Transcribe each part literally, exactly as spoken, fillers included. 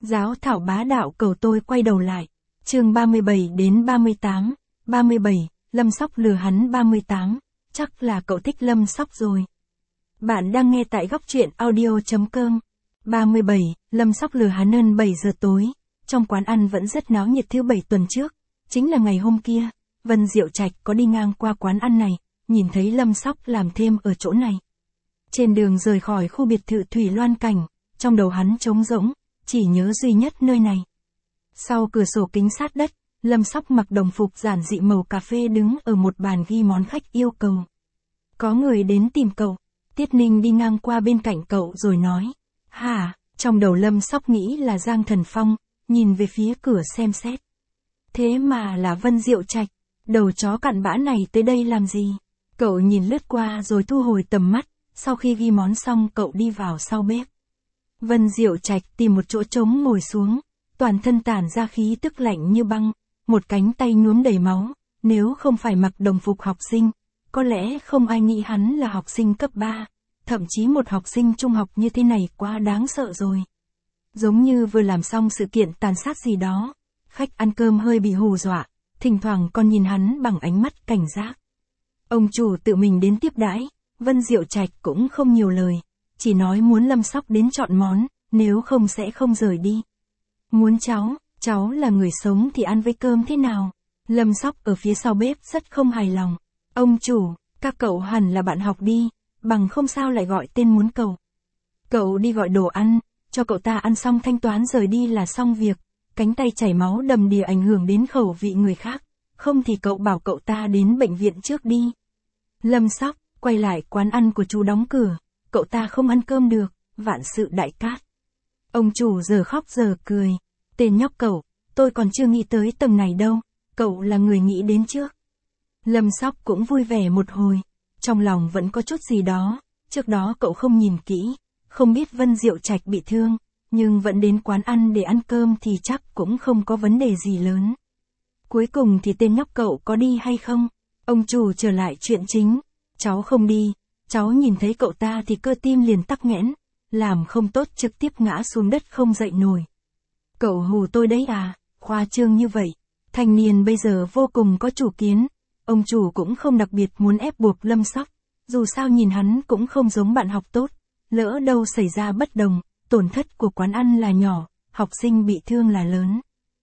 Giáo thảo bá đạo cầu tôi quay đầu lại. Chương ba mươi bảy đến ba mươi tám. ba mươi bảy, Lâm Sóc lừa hắn. ba mươi tám, chắc là cậu thích Lâm Sóc rồi. Bạn đang nghe tại góc truyện audio chấm com. ba mươi bảy, Lâm Sóc lừa hắn. Hơn bảy giờ tối, trong quán ăn vẫn rất náo nhiệt. Thứ bảy tuần trước, chính là ngày hôm kia, Vân Diệu Trạch có đi ngang qua quán ăn này, nhìn thấy Lâm Sóc làm thêm ở chỗ này. Trên đường rời khỏi khu biệt thự Thủy Loan Cảnh, trong đầu hắn trống rỗng, chỉ nhớ duy nhất nơi này. Sau cửa sổ kính sát đất, Lâm Sóc mặc đồng phục giản dị màu cà phê đứng ở một bàn ghi món khách yêu cầu. Có người đến tìm cậu. Tiết Ninh đi ngang qua bên cạnh cậu rồi nói. Hả? Trong đầu Lâm Sóc nghĩ là Giang Thần Phong, nhìn về phía cửa xem xét. Thế mà là Vân Diệu Trạch, đầu chó cặn bã này tới đây làm gì? Cậu nhìn lướt qua rồi thu hồi tầm mắt, sau khi ghi món xong cậu đi vào sau bếp. Vân Diệu Trạch tìm một chỗ trống ngồi xuống, toàn thân tản ra khí tức lạnh như băng, một cánh tay nhuốm đầy máu, nếu không phải mặc đồng phục học sinh, có lẽ không ai nghĩ hắn là học sinh cấp ba, thậm chí một học sinh trung học như thế này quá đáng sợ rồi. Giống như vừa làm xong sự kiện tàn sát gì đó, khách ăn cơm hơi bị hù dọa, thỉnh thoảng còn nhìn hắn bằng ánh mắt cảnh giác. Ông chủ tự mình đến tiếp đãi, Vân Diệu Trạch cũng không nhiều lời, chỉ nói muốn Lâm Sóc đến chọn món, nếu không sẽ không rời đi. Muốn cháu, cháu là người sống thì ăn với cơm thế nào? Lâm Sóc ở phía sau bếp rất không hài lòng. Ông chủ, các cậu hẳn là bạn học đi, bằng không sao lại gọi tên muốn cậu. Cậu đi gọi đồ ăn, cho cậu ta ăn xong thanh toán rời đi là xong việc, cánh tay chảy máu đầm đìa ảnh hưởng đến khẩu vị người khác, không thì cậu bảo cậu ta đến bệnh viện trước đi. Lâm Sóc, quay lại quán ăn của chú đóng cửa, cậu ta không ăn cơm được, vạn sự đại cát. Ông chủ giờ khóc giờ cười, tên nhóc cậu, tôi còn chưa nghĩ tới tầm này đâu, cậu là người nghĩ đến trước. Lâm Sóc cũng vui vẻ một hồi, trong lòng vẫn có chút gì đó, trước đó cậu không nhìn kỹ, không biết Vân Diệu Trạch bị thương, nhưng vẫn đến quán ăn để ăn cơm thì chắc cũng không có vấn đề gì lớn. Cuối cùng thì tên nhóc cậu có đi hay không? Ông chủ trở lại chuyện chính, cháu không đi, cháu nhìn thấy cậu ta thì cơ tim liền tắc nghẽn, làm không tốt trực tiếp ngã xuống đất không dậy nổi. Cậu hù tôi đấy à, khoa trương như vậy, thanh niên bây giờ vô cùng có chủ kiến, ông chủ cũng không đặc biệt muốn ép buộc Lâm Sóc, dù sao nhìn hắn cũng không giống bạn học tốt, lỡ đâu xảy ra bất đồng, tổn thất của quán ăn là nhỏ, học sinh bị thương là lớn.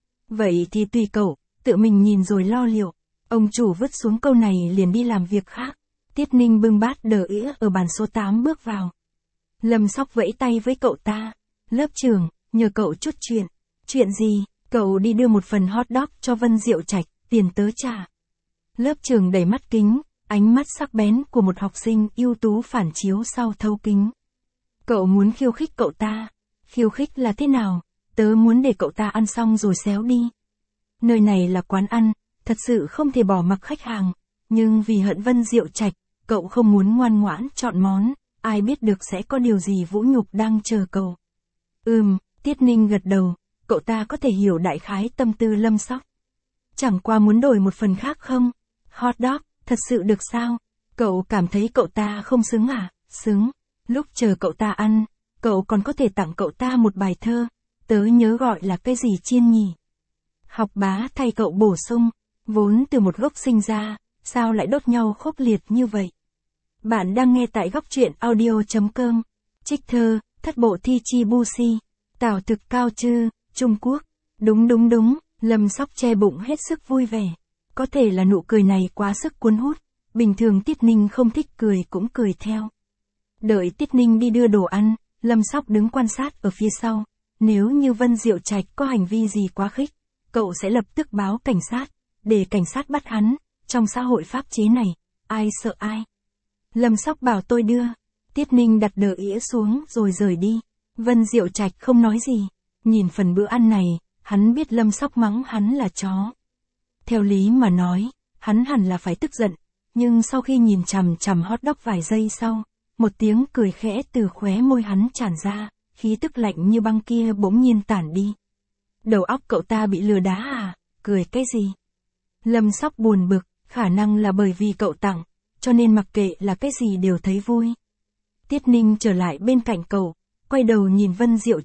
Vậy thì tùy cậu, tự mình nhìn rồi lo liệu. Ông chủ vứt xuống câu này liền đi làm việc khác. Tiết Ninh bưng bát đờ ĩa ở bàn số tám bước vào. Lâm Sóc vẫy tay với cậu ta. Lớp trưởng, nhờ cậu chút chuyện. Chuyện gì? Cậu đi đưa một phần hot dog cho Vân Diệu Trạch, tiền tớ trả. Lớp trưởng đẩy mắt kính, ánh mắt sắc bén của một học sinh ưu tú phản chiếu sau thấu kính. Cậu muốn khiêu khích cậu ta. Khiêu khích là thế nào? Tớ muốn để cậu ta ăn xong rồi xéo đi. Nơi này là quán ăn, thật sự không thể bỏ mặc khách hàng, nhưng vì hận Vân Diệu Trạch, cậu không muốn ngoan ngoãn chọn món, ai biết được sẽ có điều gì vũ nhục đang chờ cậu. Ừm, Tiết Ninh gật đầu, cậu ta có thể hiểu đại khái tâm tư Lâm Sóc. Chẳng qua muốn đổi một phần khác không? Hot dog, thật sự được sao? Cậu cảm thấy cậu ta không xứng à? Xứng. Lúc chờ cậu ta ăn, cậu còn có thể tặng cậu ta một bài thơ, tớ nhớ gọi là cái gì chiên nhỉ? Học bá thay cậu bổ sung, vốn từ một gốc sinh ra, sao lại đốt nhau khốc liệt như vậy? Bạn đang nghe tại góc truyện audio chấm com. Trích thơ, thất bộ thi chi bu si. Tào thực cao chư, Trung Quốc. Đúng đúng đúng, Lâm Sóc che bụng hết sức vui vẻ. Có thể là nụ cười này quá sức cuốn hút, bình thường Tiết Ninh không thích cười cũng cười theo. Đợi Tiết Ninh đi đưa đồ ăn, Lâm Sóc đứng quan sát ở phía sau. Nếu như Vân Diệu Trạch có hành vi gì quá khích, cậu sẽ lập tức báo cảnh sát, để cảnh sát bắt hắn. Trong xã hội pháp chế này, ai sợ ai? Lâm Sóc bảo tôi đưa. Tiết Ninh đặt đờ ĩa xuống rồi rời đi. Vân Diệu Trạch không nói gì. Nhìn phần bữa ăn này, hắn biết Lâm Sóc mắng hắn là chó. Theo lý mà nói, hắn hẳn là phải tức giận, nhưng sau khi nhìn chằm chằm hot dog vài giây sau, một tiếng cười khẽ từ khóe môi hắn tràn ra, khí tức lạnh như băng kia bỗng nhiên tản đi. Đầu óc cậu ta bị lừa đá à? Cười cái gì? Lâm Sóc buồn bực, khả năng là bởi vì cậu tặng, cho nên mặc kệ là cái gì đều thấy vui. Tiết Ninh trở lại bên cạnh cậu, quay đầu nhìn Vân Diệu Trạch,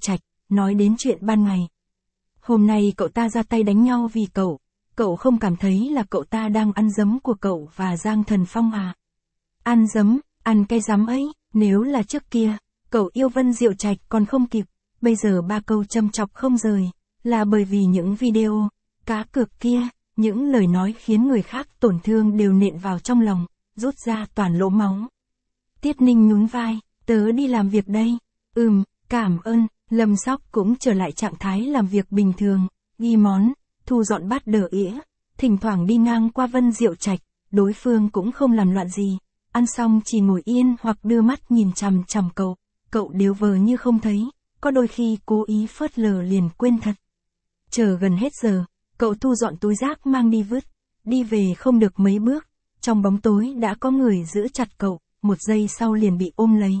nói đến chuyện ban ngày. Hôm nay cậu ta ra tay đánh nhau vì cậu, cậu không cảm thấy là cậu ta đang ăn dấm của cậu và Giang Thần Phong à? Ăn dấm, ăn cái dám ấy, nếu là trước kia, cậu yêu Vân Diệu Trạch còn không kịp, bây giờ ba câu châm chọc không rời, là bởi vì những video, cá cược kia, những lời nói khiến người khác tổn thương đều nện vào trong lòng, rút ra toàn lỗ máu. Tiết Ninh nhún vai, tớ đi làm việc đây. Ừm, cảm ơn. Lâm Sóc cũng trở lại trạng thái làm việc bình thường, ghi món, thu dọn bát đỡ ĩa, thỉnh thoảng đi ngang qua Vân Diệu Trạch, đối phương cũng không làm loạn gì, ăn xong chỉ ngồi yên hoặc đưa mắt nhìn chằm chằm cậu, cậu đều vờ như không thấy, có đôi khi cố ý phớt lờ liền quên thật. Chờ gần hết giờ, cậu thu dọn túi rác mang đi vứt, đi về không được mấy bước, trong bóng tối đã có người giữ chặt cậu, một giây sau liền bị ôm lấy.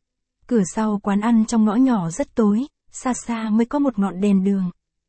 Cửa sau quán ăn trong ngõ nhỏ rất tối, xa xa mới có một ngọn đèn đường.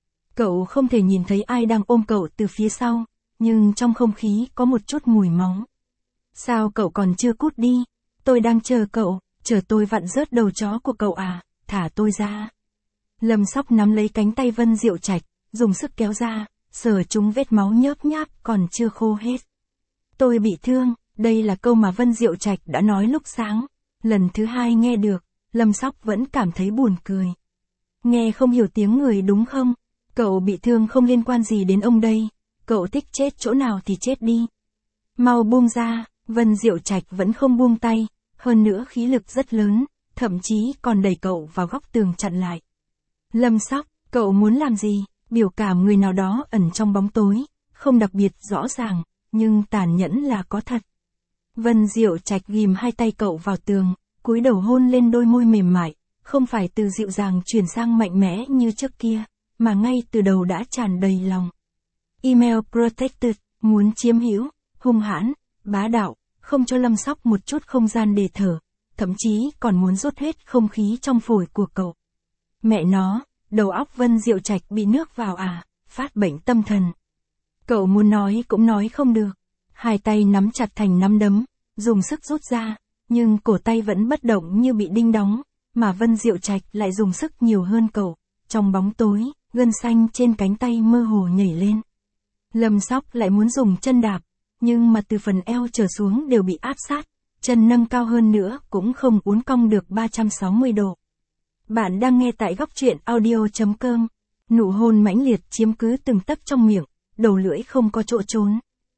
Cậu không thể nhìn thấy ai đang ôm cậu từ phía sau, nhưng trong không khí có một chút mùi máu. Sao cậu còn chưa cút đi? Tôi đang chờ cậu, chờ tôi vặn rớt đầu chó của cậu à, thả tôi ra. Lâm Sóc nắm lấy cánh tay Vân Diệu Trạch, dùng sức kéo ra, sờ chúng vết máu nhớp nháp còn chưa khô hết. Tôi bị thương, đây là câu mà Vân Diệu Trạch đã nói lúc sáng. Lần thứ hai nghe được, Lâm Sóc vẫn cảm thấy buồn cười. Nghe không hiểu tiếng người đúng không? Cậu bị thương không liên quan gì đến ông đây. Cậu thích chết chỗ nào thì chết đi. Mau buông ra, Vân Diệu Trạch vẫn không buông tay, hơn nữa khí lực rất lớn, thậm chí còn đẩy cậu vào góc tường chặn lại. Lâm Sóc, cậu muốn làm gì? Biểu cảm người nào đó ẩn trong bóng tối, không đặc biệt rõ ràng, nhưng tàn nhẫn là có thật. Vân Diệu Trạch ghim hai tay cậu vào tường, cúi đầu hôn lên đôi môi mềm mại, không phải từ dịu dàng chuyển sang mạnh mẽ như trước kia, mà ngay từ đầu đã tràn đầy lòng. Email protected, muốn chiếm hữu, hung hãn, bá đạo, không cho Lâm Sóc một chút không gian để thở, thậm chí còn muốn rút hết không khí trong phổi của cậu. Mẹ nó, đầu óc Vân Diệu Trạch bị nước vào à, phát bệnh tâm thần. Cậu muốn nói cũng nói không được. Hai tay nắm chặt thành nắm đấm, dùng sức rút ra, nhưng cổ tay vẫn bất động như bị đinh đóng, mà Vân Diệu Trạch lại dùng sức nhiều hơn cậu. Trong bóng tối, gân xanh trên cánh tay mơ hồ nhảy lên. Lâm Sóc lại muốn dùng chân đạp, nhưng mà từ phần eo trở xuống đều bị áp sát, chân nâng cao hơn nữa cũng không uốn cong được ba trăm sáu mươi độ. Bạn đang nghe tại góc truyện audio chấm com. Nụ hôn mãnh liệt chiếm cứ từng tấc trong miệng, đầu lưỡi không có chỗ trốn.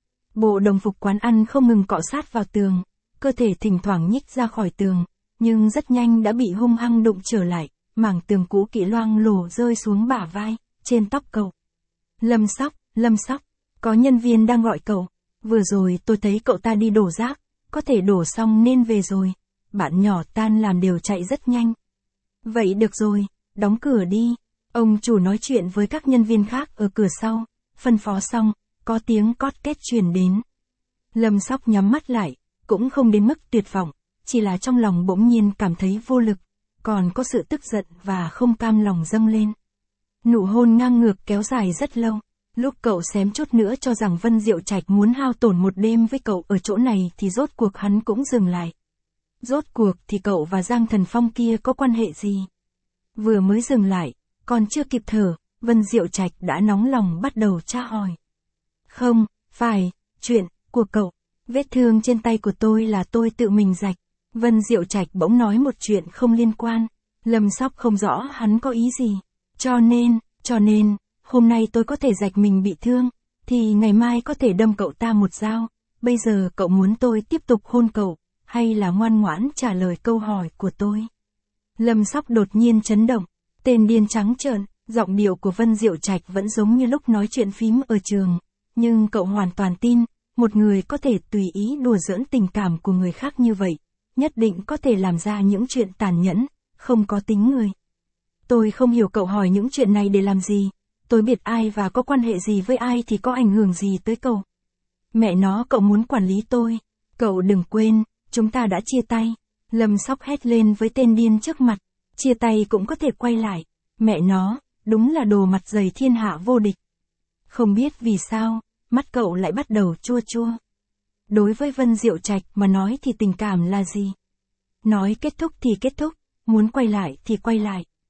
Bộ đồng phục quán ăn không ngừng cọ sát vào tường, cơ thể thỉnh thoảng nhích ra khỏi tường, nhưng rất nhanh đã bị hung hăng đụng trở lại, mảng tường cũ kỹ loang lổ rơi xuống bả vai, trên tóc cậu. Lâm Sóc, Lâm Sóc, có nhân viên đang gọi cậu, vừa rồi tôi thấy cậu ta đi đổ rác, có thể đổ xong nên về rồi, bạn nhỏ tan làm đều chạy rất nhanh. Vậy được rồi, đóng cửa đi, ông chủ nói chuyện với các nhân viên khác ở cửa sau, phân phó xong, có tiếng cót két truyền đến. Lâm Sóc nhắm mắt lại, cũng không đến mức tuyệt vọng, chỉ là trong lòng bỗng nhiên cảm thấy vô lực, còn có sự tức giận và không cam lòng dâng lên. Nụ hôn ngang ngược kéo dài rất lâu, lúc cậu xém chút nữa cho rằng Vân Diệu Trạch muốn hao tổn một đêm với cậu ở chỗ này thì rốt cuộc hắn cũng dừng lại. Rốt cuộc thì cậu và Giang Thần Phong kia có quan hệ gì? Vừa mới dừng lại, còn chưa kịp thở, Vân Diệu Trạch đã nóng lòng bắt đầu tra hỏi. Không, phải, chuyện của cậu, vết thương trên tay của tôi là tôi tự mình rạch. Vân Diệu Trạch bỗng nói một chuyện không liên quan, Lâm Sóc không rõ hắn có ý gì. Cho nên, cho nên, hôm nay tôi có thể rạch mình bị thương, thì ngày mai có thể đâm cậu ta một dao. Bây giờ cậu muốn tôi tiếp tục hôn cậu, hay là ngoan ngoãn trả lời câu hỏi của tôi? Lâm Sóc đột nhiên chấn động, tên điên trắng trợn, giọng điệu của Vân Diệu Trạch vẫn giống như lúc nói chuyện phím ở trường. Nhưng cậu hoàn toàn tin, một người có thể tùy ý đùa giỡn tình cảm của người khác như vậy, nhất định có thể làm ra những chuyện tàn nhẫn, không có tính người. Tôi không hiểu cậu hỏi những chuyện này để làm gì, tôi biết ai và có quan hệ gì với ai thì có ảnh hưởng gì tới cậu. Mẹ nó, cậu muốn quản lý tôi, cậu đừng quên, chúng ta đã chia tay. Lâm Sóc hét lên với tên điên trước mặt, chia tay cũng có thể quay lại, mẹ nó, đúng là đồ mặt dày thiên hạ vô địch. Không biết vì sao, mắt cậu lại bắt đầu chua chua. Đối với Vân Diệu Trạch mà nói thì tình cảm là gì? Nói kết thúc thì kết thúc, muốn quay lại thì quay lại.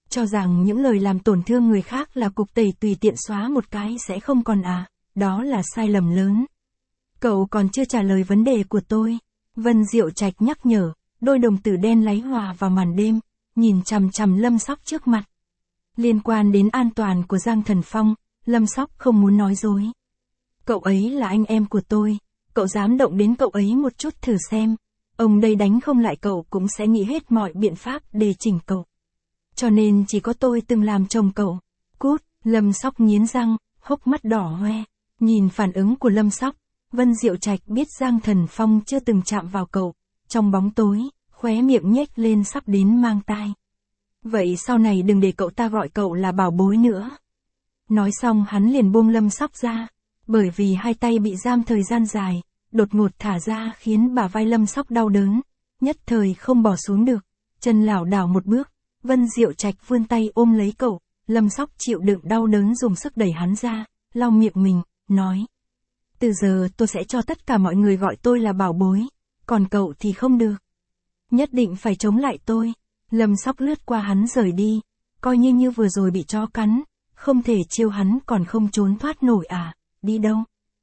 Cho rằng những lời làm tổn thương người khác là cục tẩy tùy tiện xóa một cái sẽ không còn à, đó là sai lầm lớn. Cậu còn chưa trả lời vấn đề của tôi. Vân Diệu Trạch nhắc nhở, đôi đồng tử đen láy hòa vào màn đêm, nhìn chằm chằm Lâm Sóc trước mặt. Liên quan đến an toàn của Giang Thần Phong, Lâm Sóc không muốn nói dối. Cậu ấy là anh em của tôi, cậu dám động đến cậu ấy một chút thử xem. Ông đây đánh không lại cậu cũng sẽ nghĩ hết mọi biện pháp để chỉnh cậu. Cho nên chỉ có tôi từng làm chồng cậu. Cút, Lâm Sóc nghiến răng, hốc mắt đỏ hoe. Nhìn phản ứng của Lâm Sóc, Vân Diệu Trạch biết Giang Thần Phong chưa từng chạm vào cậu. Trong bóng tối, khóe miệng nhếch lên sắp đến mang tai. Vậy sau này đừng để cậu ta gọi cậu là bảo bối nữa. Nói xong hắn liền buông Lâm Sóc ra. Bởi vì hai tay bị giam thời gian dài, đột ngột thả ra khiến bả vai Lâm Sóc đau đớn. Nhất thời không bỏ xuống được, chân lảo đảo một bước. Vân Diệu Trạch vươn tay ôm lấy cậu, Lâm Sóc chịu đựng đau đớn dùng sức đẩy hắn ra, lau miệng mình, nói. Từ giờ tôi sẽ cho tất cả mọi người gọi tôi là bảo bối, còn cậu thì không được. Nhất định phải chống lại tôi. Lâm Sóc lướt qua hắn rời đi, coi như như vừa rồi bị chó cắn, không thể chiêu hắn còn không trốn thoát nổi à, đi đâu.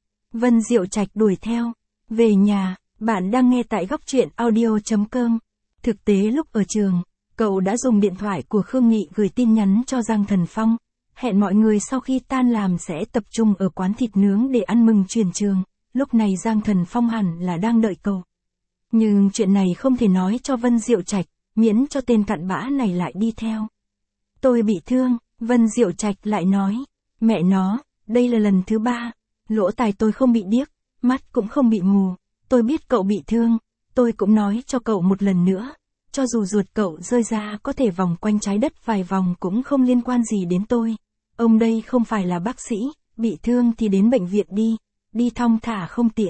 Vân Diệu Trạch đuổi theo, về nhà, bạn đang nghe tại góc truyện audio chấm com. Thực tế lúc ở trường, cậu đã dùng điện thoại của Khương Nghị gửi tin nhắn cho Giang Thần Phong, hẹn mọi người sau khi tan làm sẽ tập trung ở quán thịt nướng để ăn mừng chuyển trường, lúc này Giang Thần Phong hẳn là đang đợi cậu. Nhưng chuyện này không thể nói cho Vân Diệu Trạch, miễn cho tên cặn bã này lại đi theo. Tôi bị thương, Vân Diệu Trạch lại nói, mẹ nó, đây là lần thứ ba, lỗ tai tôi không bị điếc, mắt cũng không bị mù, tôi biết cậu bị thương, tôi cũng nói cho cậu một lần nữa. Cho dù ruột cậu rơi ra có thể vòng quanh trái đất vài vòng cũng không liên quan gì đến tôi. Ông đây không phải là bác sĩ, bị thương thì đến bệnh viện đi, đi thong thả không tiễn.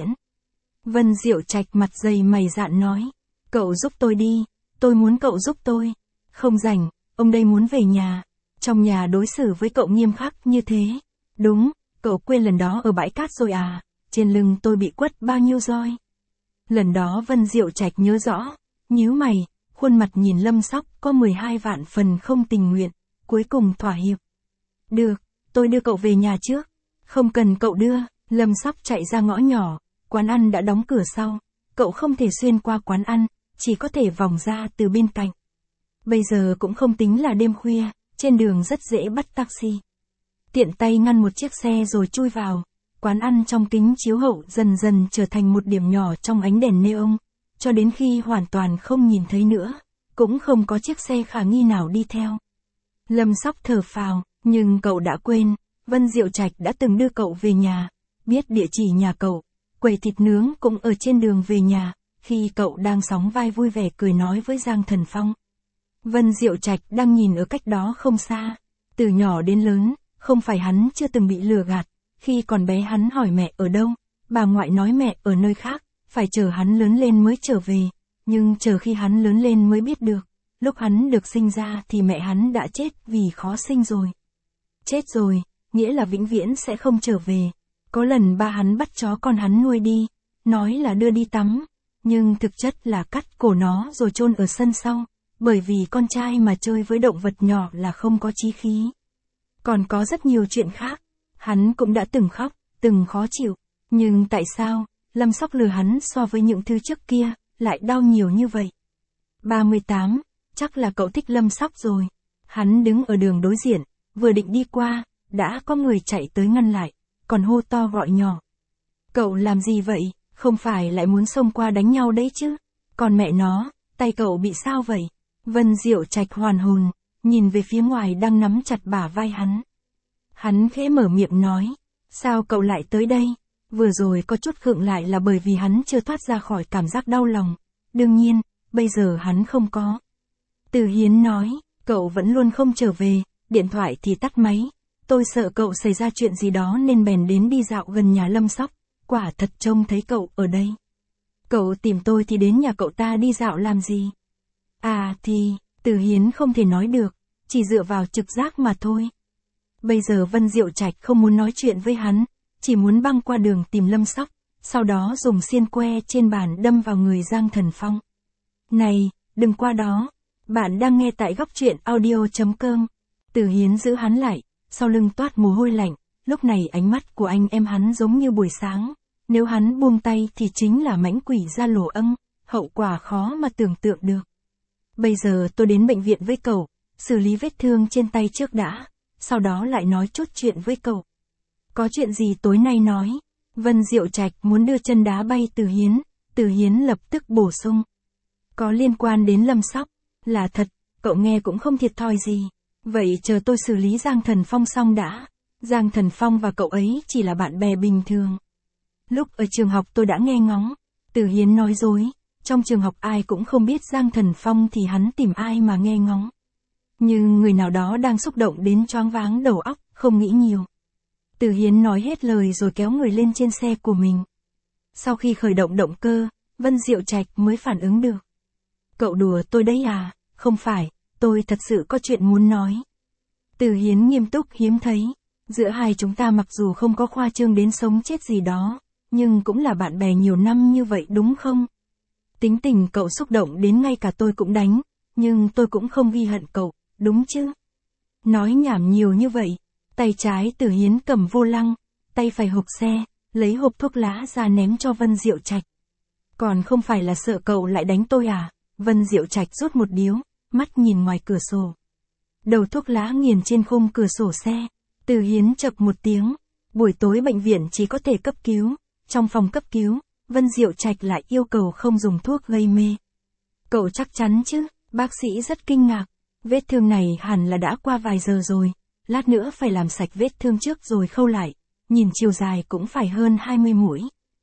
Vân Diệu Trạch mặt dày mày dạn nói, cậu giúp tôi đi, tôi muốn cậu giúp tôi. Không rảnh, ông đây muốn về nhà. Trong nhà đối xử với cậu nghiêm khắc như thế. Đúng, cậu quên lần đó ở bãi cát rồi à, trên lưng tôi bị quất bao nhiêu roi. Lần đó Vân Diệu Trạch nhớ rõ, nhíu mày. Khuôn mặt nhìn Lâm Sóc có mười hai vạn phần không tình nguyện, cuối cùng thỏa hiệp. Được, tôi đưa cậu về nhà trước. Không cần cậu đưa, Lâm Sóc chạy ra ngõ nhỏ, quán ăn đã đóng cửa sau. Cậu không thể xuyên qua quán ăn, chỉ có thể vòng ra từ bên cạnh. Bây giờ cũng không tính là đêm khuya, trên đường rất dễ bắt taxi. Tiện tay ngăn một chiếc xe rồi chui vào. Quán ăn trong kính chiếu hậu dần dần trở thành một điểm nhỏ trong ánh đèn neon. Cho đến khi hoàn toàn không nhìn thấy nữa, cũng không có chiếc xe khả nghi nào đi theo. Lâm Sóc thở phào, nhưng cậu đã quên, Vân Diệu Trạch đã từng đưa cậu về nhà, biết địa chỉ nhà cậu, quầy thịt nướng cũng ở trên đường về nhà, khi cậu đang sóng vai vui vẻ cười nói với Giang Thần Phong. Vân Diệu Trạch đang nhìn ở cách đó không xa, từ nhỏ đến lớn, không phải hắn chưa từng bị lừa gạt, khi còn bé hắn hỏi mẹ ở đâu, bà ngoại nói mẹ ở nơi khác. Phải chờ hắn lớn lên mới trở về, nhưng chờ khi hắn lớn lên mới biết được, lúc hắn được sinh ra thì mẹ hắn đã chết vì khó sinh rồi. Chết rồi, nghĩa là vĩnh viễn sẽ không trở về. Có lần ba hắn bắt chó con hắn nuôi đi, nói là đưa đi tắm, nhưng thực chất là cắt cổ nó rồi chôn ở sân sau, bởi vì con trai mà chơi với động vật nhỏ là không có chí khí. Còn có rất nhiều chuyện khác, hắn cũng đã từng khóc, từng khó chịu, nhưng tại sao? Lâm Sóc lừa hắn so với những thứ trước kia, lại đau nhiều như vậy. ba mươi tám, chắc là cậu thích Lâm Sóc rồi. Hắn đứng ở đường đối diện, vừa định đi qua, đã có người chạy tới ngăn lại, còn hô to gọi nhỏ. Cậu làm gì vậy, không phải lại muốn xông qua đánh nhau đấy chứ? Còn mẹ nó, tay cậu bị sao vậy? Vân Diệu Trạch hoàn hồn, nhìn về phía ngoài đang nắm chặt bả vai hắn. Hắn khẽ mở miệng nói, sao cậu lại tới đây? Vừa rồi có chút khựng lại là bởi vì hắn chưa thoát ra khỏi cảm giác đau lòng. Đương nhiên, bây giờ hắn không có. Từ Hiến nói, cậu vẫn luôn không trở về, điện thoại thì tắt máy. Tôi sợ cậu xảy ra chuyện gì đó nên bèn đến đi dạo gần nhà Lâm Sóc, quả thật trông thấy cậu ở đây. Cậu tìm tôi thì đến nhà cậu ta đi dạo làm gì? À thì, Từ Hiến không thể nói được, chỉ dựa vào trực giác mà thôi. Bây giờ Vân Diệu Trạch không muốn nói chuyện với hắn. Chỉ muốn băng qua đường tìm Lâm Sóc, sau đó dùng xiên que trên bàn đâm vào người Giang Thần Phong. Này, đừng qua đó. Bạn đang nghe tại góc truyện audio.com. Từ Hiến giữ hắn lại, sau lưng toát mồ hôi lạnh, lúc này ánh mắt của anh em hắn giống như buổi sáng. Nếu hắn buông tay thì chính là mãnh quỷ ra lồ âm, hậu quả khó mà tưởng tượng được. Bây giờ tôi đến bệnh viện với cậu, xử lý vết thương trên tay trước đã, sau đó lại nói chút chuyện với cậu. Có chuyện gì tối nay nói? Vân Diệu Trạch muốn đưa chân đá bay Từ Hiến, Từ Hiến lập tức bổ sung. Có liên quan đến Lâm Sóc, là thật, cậu nghe cũng không thiệt thòi gì. Vậy chờ tôi xử lý Giang Thần Phong xong đã. Giang Thần Phong và cậu ấy chỉ là bạn bè bình thường. Lúc ở trường học tôi đã nghe ngóng. Từ Hiến nói dối, trong trường học ai cũng không biết Giang Thần Phong thì hắn tìm ai mà nghe ngóng. Nhưng người nào đó đang xúc động đến choáng váng đầu óc, không nghĩ nhiều. Từ Hiến nói hết lời rồi kéo người lên trên xe của mình. Sau khi khởi động động cơ, Vân Diệu Trạch mới phản ứng được. Cậu đùa tôi đấy à? Không phải, tôi thật sự có chuyện muốn nói. Từ Hiến nghiêm túc hiếm thấy. Giữa hai chúng ta mặc dù không có khoa trương đến sống chết gì đó, nhưng cũng là bạn bè nhiều năm như vậy đúng không? Tính tình cậu xúc động đến ngay cả tôi cũng đánh, nhưng tôi cũng không ghi hận cậu, đúng chứ? Nói nhảm nhiều như vậy. Tay trái Từ Hiến cầm vô lăng, tay phải hộp xe, lấy hộp thuốc lá ra ném cho Vân Diệu Trạch. Còn không phải là sợ cậu lại đánh tôi à? Vân Diệu Trạch rút một điếu, mắt nhìn ngoài cửa sổ. Đầu thuốc lá nghiền trên khung cửa sổ xe. Từ Hiến chậc một tiếng. Buổi tối bệnh viện chỉ có thể cấp cứu. Trong phòng cấp cứu, Vân Diệu Trạch lại yêu cầu không dùng thuốc gây mê. Cậu chắc chắn chứ? Bác sĩ rất kinh ngạc. Vết thương này hẳn là đã qua vài giờ rồi. Lát nữa phải làm sạch vết thương trước rồi khâu lại. Nhìn chiều dài cũng phải hơn hai mươi mũi.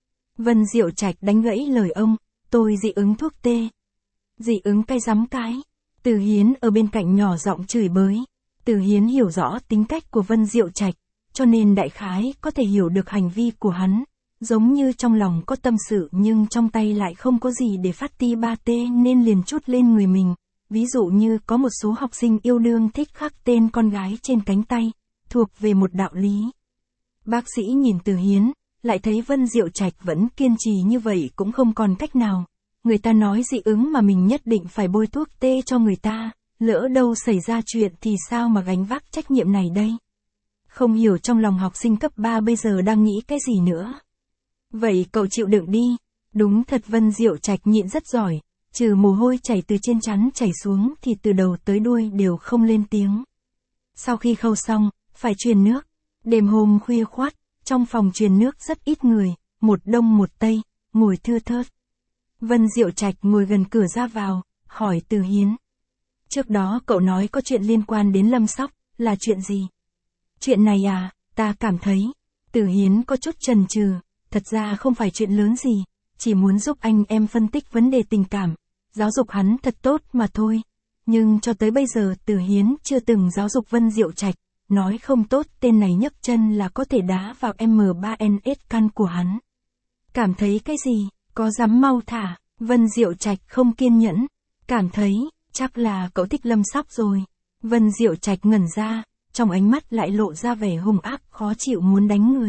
Vân Diệu Trạch đánh gãy lời ông. Tôi dị ứng thuốc tê. Dị ứng cái rắm cái. Từ Hiến ở bên cạnh nhỏ giọng chửi bới. Từ Hiến hiểu rõ tính cách của Vân Diệu Trạch, cho nên đại khái có thể hiểu được hành vi của hắn. Giống như trong lòng có tâm sự nhưng trong tay lại không có gì để phát ti ba tê nên liền trút lên người mình. Ví dụ như có một số học sinh yêu đương thích khắc tên con gái trên cánh tay, thuộc về một đạo lý. Bác sĩ nhìn Từ Hiến, lại thấy Vân Diệu Trạch vẫn kiên trì như vậy cũng không còn cách nào. Người ta nói dị ứng mà mình nhất định phải bôi thuốc tê cho người ta, lỡ đâu xảy ra chuyện thì sao mà gánh vác trách nhiệm này đây? Không hiểu trong lòng học sinh cấp ba bây giờ đang nghĩ cái gì nữa. Vậy cậu chịu đựng đi. Đúng thật Vân Diệu Trạch nhịn rất giỏi, trừ mồ hôi chảy từ trên trán chảy xuống thì từ đầu tới đuôi đều không lên tiếng. Sau khi khâu xong, phải truyền nước. Đêm hôm khuya khoắt, trong phòng truyền nước rất ít người, một đông một tây, ngồi thưa thớt. Vân Diệu Trạch ngồi gần cửa ra vào, hỏi Từ Hiến. Trước đó cậu nói có chuyện liên quan đến Lâm Sóc, là chuyện gì? Chuyện này à, ta cảm thấy. Từ Hiến có chút chần chừ, thật ra không phải chuyện lớn gì, chỉ muốn giúp anh em phân tích vấn đề tình cảm, giáo dục hắn thật tốt mà thôi. Nhưng cho tới bây giờ Từ Hiến chưa từng giáo dục Vân Diệu Trạch, nói không tốt tên này nhấc chân là có thể đá vào em ba en ét căn của hắn. Cảm thấy cái gì? Có dám mau thả? Vân Diệu Trạch không kiên nhẫn. Cảm thấy, chắc là cậu thích Lâm Sóc rồi. Vân Diệu Trạch ngẩn ra, trong ánh mắt lại lộ ra vẻ hung ác khó chịu muốn đánh người.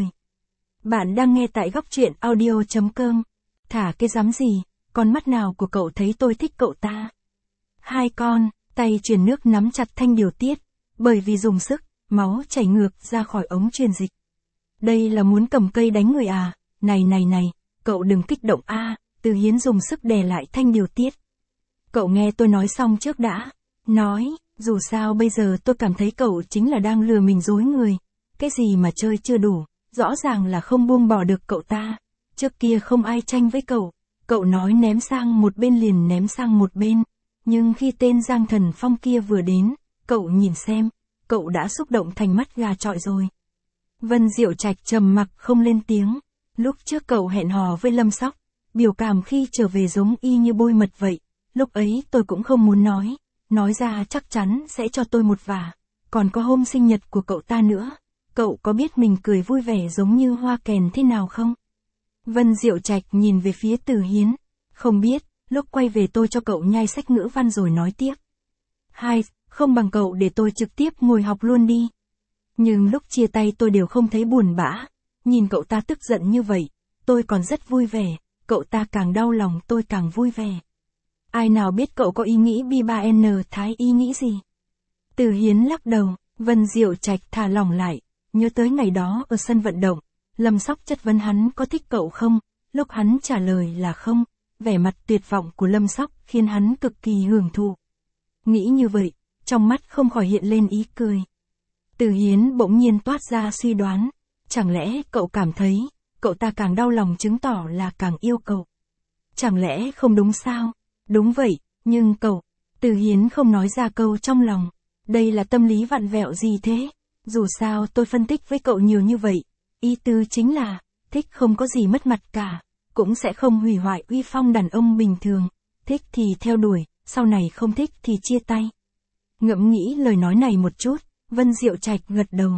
Bạn đang nghe tại góc truyện audio.com. Thả cái dám gì, con mắt nào của cậu thấy tôi thích cậu ta? Hai con, tay truyền nước nắm chặt thanh điều tiết, bởi vì dùng sức, máu chảy ngược ra khỏi ống truyền dịch. Đây là muốn cầm cây đánh người à? Này này này, cậu đừng kích động a. À. Từ Hiến dùng sức đè lại thanh điều tiết. Cậu nghe tôi nói xong trước đã. Nói, dù sao bây giờ tôi cảm thấy cậu chính là đang lừa mình dối người. Cái gì mà chơi chưa đủ, rõ ràng là không buông bỏ được cậu ta. Trước kia không ai tranh với cậu, cậu nói ném sang một bên liền ném sang một bên. Nhưng khi tên Giang Thần Phong kia vừa đến, cậu nhìn xem, cậu đã xúc động thành mắt gà trọi rồi. Vân Diệu Trạch trầm mặc không lên tiếng. Lúc trước cậu hẹn hò với Lâm Sóc, biểu cảm khi trở về giống y như bôi mật vậy. Lúc ấy tôi cũng không muốn nói, nói ra chắc chắn sẽ cho tôi một vả. Còn có hôm sinh nhật của cậu ta nữa, cậu có biết mình cười vui vẻ giống như hoa kèn thế nào không? Vân Diệu Trạch nhìn về phía Từ Hiến. Không biết, lúc quay về tôi cho cậu nhai sách ngữ văn rồi nói tiếp. Hai, không bằng cậu để tôi trực tiếp ngồi học luôn đi. Nhưng lúc chia tay tôi đều không thấy buồn bã. Nhìn cậu ta tức giận như vậy, tôi còn rất vui vẻ. Cậu ta càng đau lòng tôi càng vui vẻ. Ai nào biết cậu có ý nghĩ bi ba en thái ý nghĩ gì? Từ Hiến lắc đầu, Vân Diệu Trạch thả lỏng lại, nhớ tới ngày đó ở sân vận động, Lâm Sóc chất vấn hắn có thích cậu không, lúc hắn trả lời là không, vẻ mặt tuyệt vọng của Lâm Sóc khiến hắn cực kỳ hưởng thụ. Nghĩ như vậy, trong mắt không khỏi hiện lên ý cười. Từ Hiến bỗng nhiên toát ra suy đoán, chẳng lẽ cậu cảm thấy, cậu ta càng đau lòng chứng tỏ là càng yêu cậu. Chẳng lẽ không đúng sao? Đúng vậy, nhưng cậu, Từ Hiến không nói ra câu trong lòng. Đây là tâm lý vặn vẹo gì thế? Dù sao tôi phân tích với cậu nhiều như vậy. Ý tứ chính là, thích không có gì mất mặt cả, cũng sẽ không hủy hoại uy phong đàn ông bình thường. Thích thì theo đuổi, sau này không thích thì chia tay. Ngẫm nghĩ lời nói này một chút, Vân Diệu Trạch gật đầu.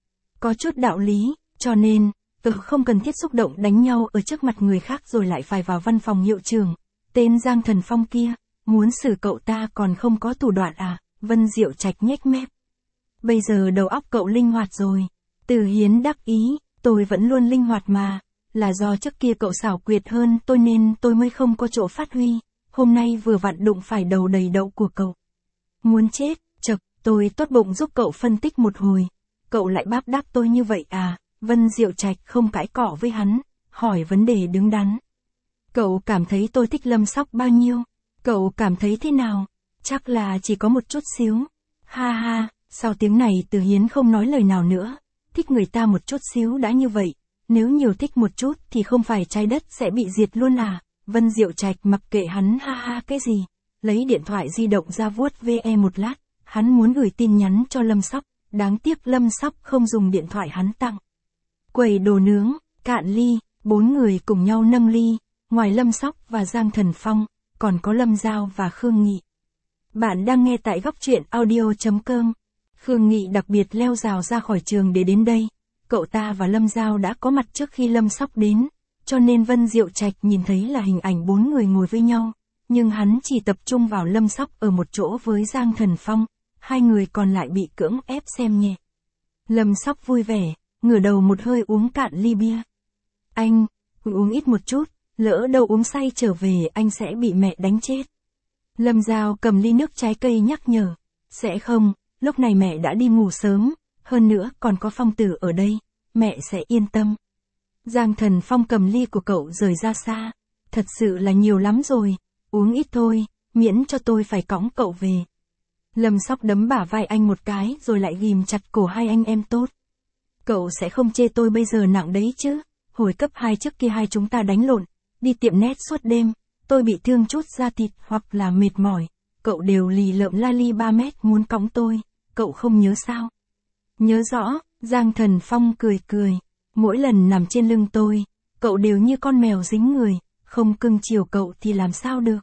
Có chút đạo lý, cho nên, tôi không cần thiết xúc động đánh nhau ở trước mặt người khác rồi lại phải vào văn phòng hiệu trưởng. Tên Giang Thần Phong kia, muốn xử cậu ta còn không có thủ đoạn à? Vân Diệu Trạch nhếch mép. Bây giờ đầu óc cậu linh hoạt rồi. Từ Hiến đắc ý, tôi vẫn luôn linh hoạt mà, là do trước kia cậu xảo quyệt hơn tôi nên tôi mới không có chỗ phát huy, hôm nay vừa vặn đụng phải đầu đầy đậu của cậu. Muốn chết, chật, tôi tốt bụng giúp cậu phân tích một hồi, cậu lại báp đáp tôi như vậy à? Vân Diệu Trạch không cãi cọ với hắn, hỏi vấn đề đứng đắn. Cậu cảm thấy tôi thích Lâm Sóc bao nhiêu? Cậu cảm thấy thế nào? Chắc là chỉ có một chút xíu. Ha ha, sau tiếng này Từ Hiến không nói lời nào nữa. Thích người ta một chút xíu đã như vậy. Nếu nhiều thích một chút thì không phải trái đất sẽ bị diệt luôn à? Vân Diệu Trạch mặc kệ hắn ha ha cái gì. Lấy điện thoại di động ra vuốt ve một lát. Hắn muốn gửi tin nhắn cho Lâm Sóc. Đáng tiếc Lâm Sóc không dùng điện thoại hắn tặng. Quầy đồ nướng, cạn ly, bốn người cùng nhau nâng ly. Ngoài Lâm Sóc và Giang Thần Phong, còn có Lâm Giao và Khương Nghị. Bạn đang nghe tại góc truyện audio chấm com. Khương Nghị đặc biệt leo rào ra khỏi trường để đến đây. Cậu ta và Lâm Giao đã có mặt trước khi Lâm Sóc đến, cho nên Vân Diệu Trạch nhìn thấy là hình ảnh bốn người ngồi với nhau. Nhưng hắn chỉ tập trung vào Lâm Sóc ở một chỗ với Giang Thần Phong, hai người còn lại bị cưỡng ép xem nhẹ. Lâm Sóc vui vẻ, ngửa đầu một hơi uống cạn ly bia. Anh, uống ít một chút, lỡ đâu uống say trở về anh sẽ bị mẹ đánh chết. Lâm Giao cầm ly nước trái cây nhắc nhở. Sẽ không, lúc này mẹ đã đi ngủ sớm, hơn nữa còn có Phong Tử ở đây, mẹ sẽ yên tâm. Giang Thần Phong cầm ly của cậu rời ra xa. Thật sự là nhiều lắm rồi, uống ít thôi, miễn cho tôi phải cõng cậu về. Lâm Sóc đấm bả vai anh một cái rồi lại ghim chặt cổ hai anh em tốt. Cậu sẽ không chê tôi bây giờ nặng đấy chứ? Hồi cấp hai trước kia hai chúng ta đánh lộn, đi tiệm nét suốt đêm, tôi bị thương chút da thịt hoặc là mệt mỏi, cậu đều lì lợm la li ba mét muốn cõng tôi, cậu không nhớ sao? Nhớ rõ, Giang Thần Phong cười cười, mỗi lần nằm trên lưng tôi, cậu đều như con mèo dính người, không cưng chiều cậu thì làm sao được?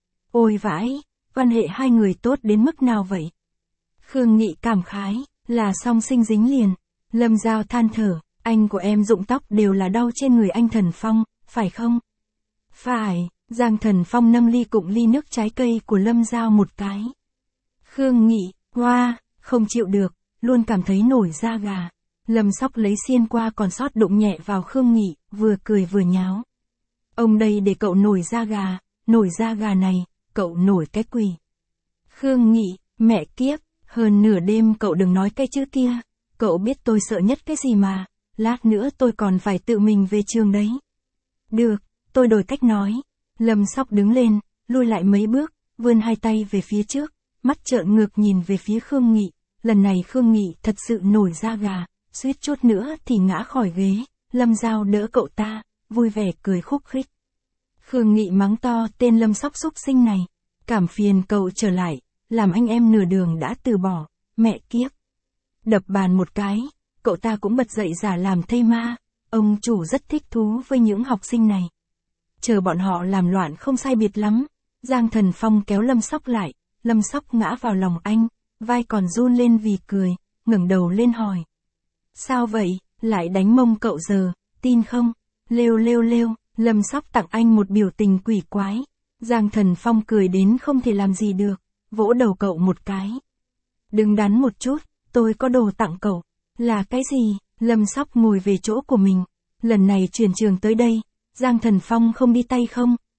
Ôi vãi, quan hệ hai người tốt đến mức nào vậy? Khương Nghị cảm khái, là song sinh dính liền. Lâm Giao than thở, anh của em rụng tóc đều là đau trên người anh Thần Phong, phải không? Phải, Giang Thần Phong nâng ly cụng ly nước trái cây của Lâm Giao một cái. Khương Nghị, hoa, không chịu được, luôn cảm thấy nổi da gà. Lâm Sóc lấy xiên qua còn sót đụng nhẹ vào Khương Nghị, vừa cười vừa nháo. Ông đây để cậu nổi da gà, nổi da gà này, cậu nổi cái quỷ. Khương Nghị, mẹ kiếp, hơn nửa đêm cậu đừng nói cái chữ kia, cậu biết tôi sợ nhất cái gì mà, lát nữa tôi còn phải tự mình về trường đấy. Được, tôi đổi cách nói. Lâm Sóc đứng lên, lui lại mấy bước, vươn hai tay về phía trước, mắt trợn ngược nhìn về phía Khương Nghị. Lần này Khương Nghị thật sự nổi da gà, suýt chút nữa thì ngã khỏi ghế. Lâm Giao đỡ cậu ta, vui vẻ cười khúc khích. Khương Nghị mắng to tên Lâm Sóc xúc sinh này, cảm phiền cậu trở lại, làm anh em nửa đường đã từ bỏ, mẹ kiếp. Đập bàn một cái, cậu ta cũng bật dậy giả làm thây ma, ông chủ rất thích thú với những học sinh này. Chờ bọn họ làm loạn không sai biệt lắm, Giang Thần Phong kéo Lâm Sóc lại, Lâm Sóc ngã vào lòng anh, vai còn run lên vì cười, ngẩng đầu lên hỏi. Sao vậy, lại đánh mông cậu giờ, tin không? Lêu lêu lêu, Lâm Sóc tặng anh một biểu tình quỷ quái. Giang Thần Phong cười đến không thể làm gì được, vỗ đầu cậu một cái. Đừng đắn một chút, tôi có đồ tặng cậu. Là cái gì? Lâm Sóc ngồi về chỗ của mình. Lần này chuyển trường tới đây, Giang Thần Phong không đi tay không,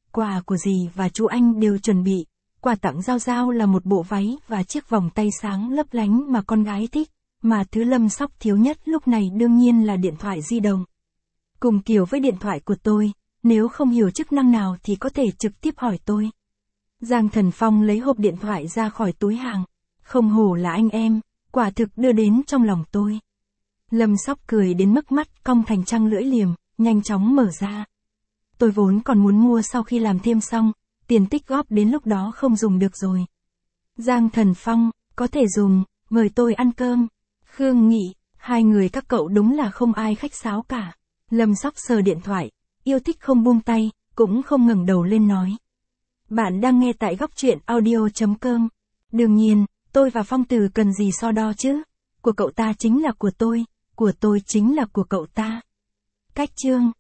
quà của dì và chú anh đều chuẩn bị. Quà tặng Giao Giao là một bộ váy và chiếc vòng tay sáng lấp lánh mà con gái thích, mà thứ Lâm Sóc thiếu nhất lúc này đương nhiên là điện thoại di động. Cùng kiểu với điện thoại của tôi, nếu không hiểu chức năng nào thì có thể trực tiếp hỏi tôi. Giang Thần Phong lấy hộp điện thoại ra khỏi túi hàng. Không hổ là anh em, quả thực đưa đến trong lòng tôi. Lâm Sóc cười đến mức mắt cong thành trăng lưỡi liềm, nhanh chóng mở ra. Tôi vốn còn muốn mua sau khi làm thêm xong, tiền tích góp đến lúc đó không dùng được rồi. Giang Thần Phong, có thể dùng, mời tôi ăn cơm. Khương Nghị, hai người các cậu đúng là không ai khách sáo cả. Lâm Sóc sờ điện thoại, yêu thích không buông tay, cũng không ngẩng đầu lên nói. Bạn đang nghe tại góc truyện audio chấm com. Đương nhiên, tôi và Phong Từ cần gì so đo chứ? Của cậu ta chính là của tôi, của tôi chính là của cậu ta. Cách chương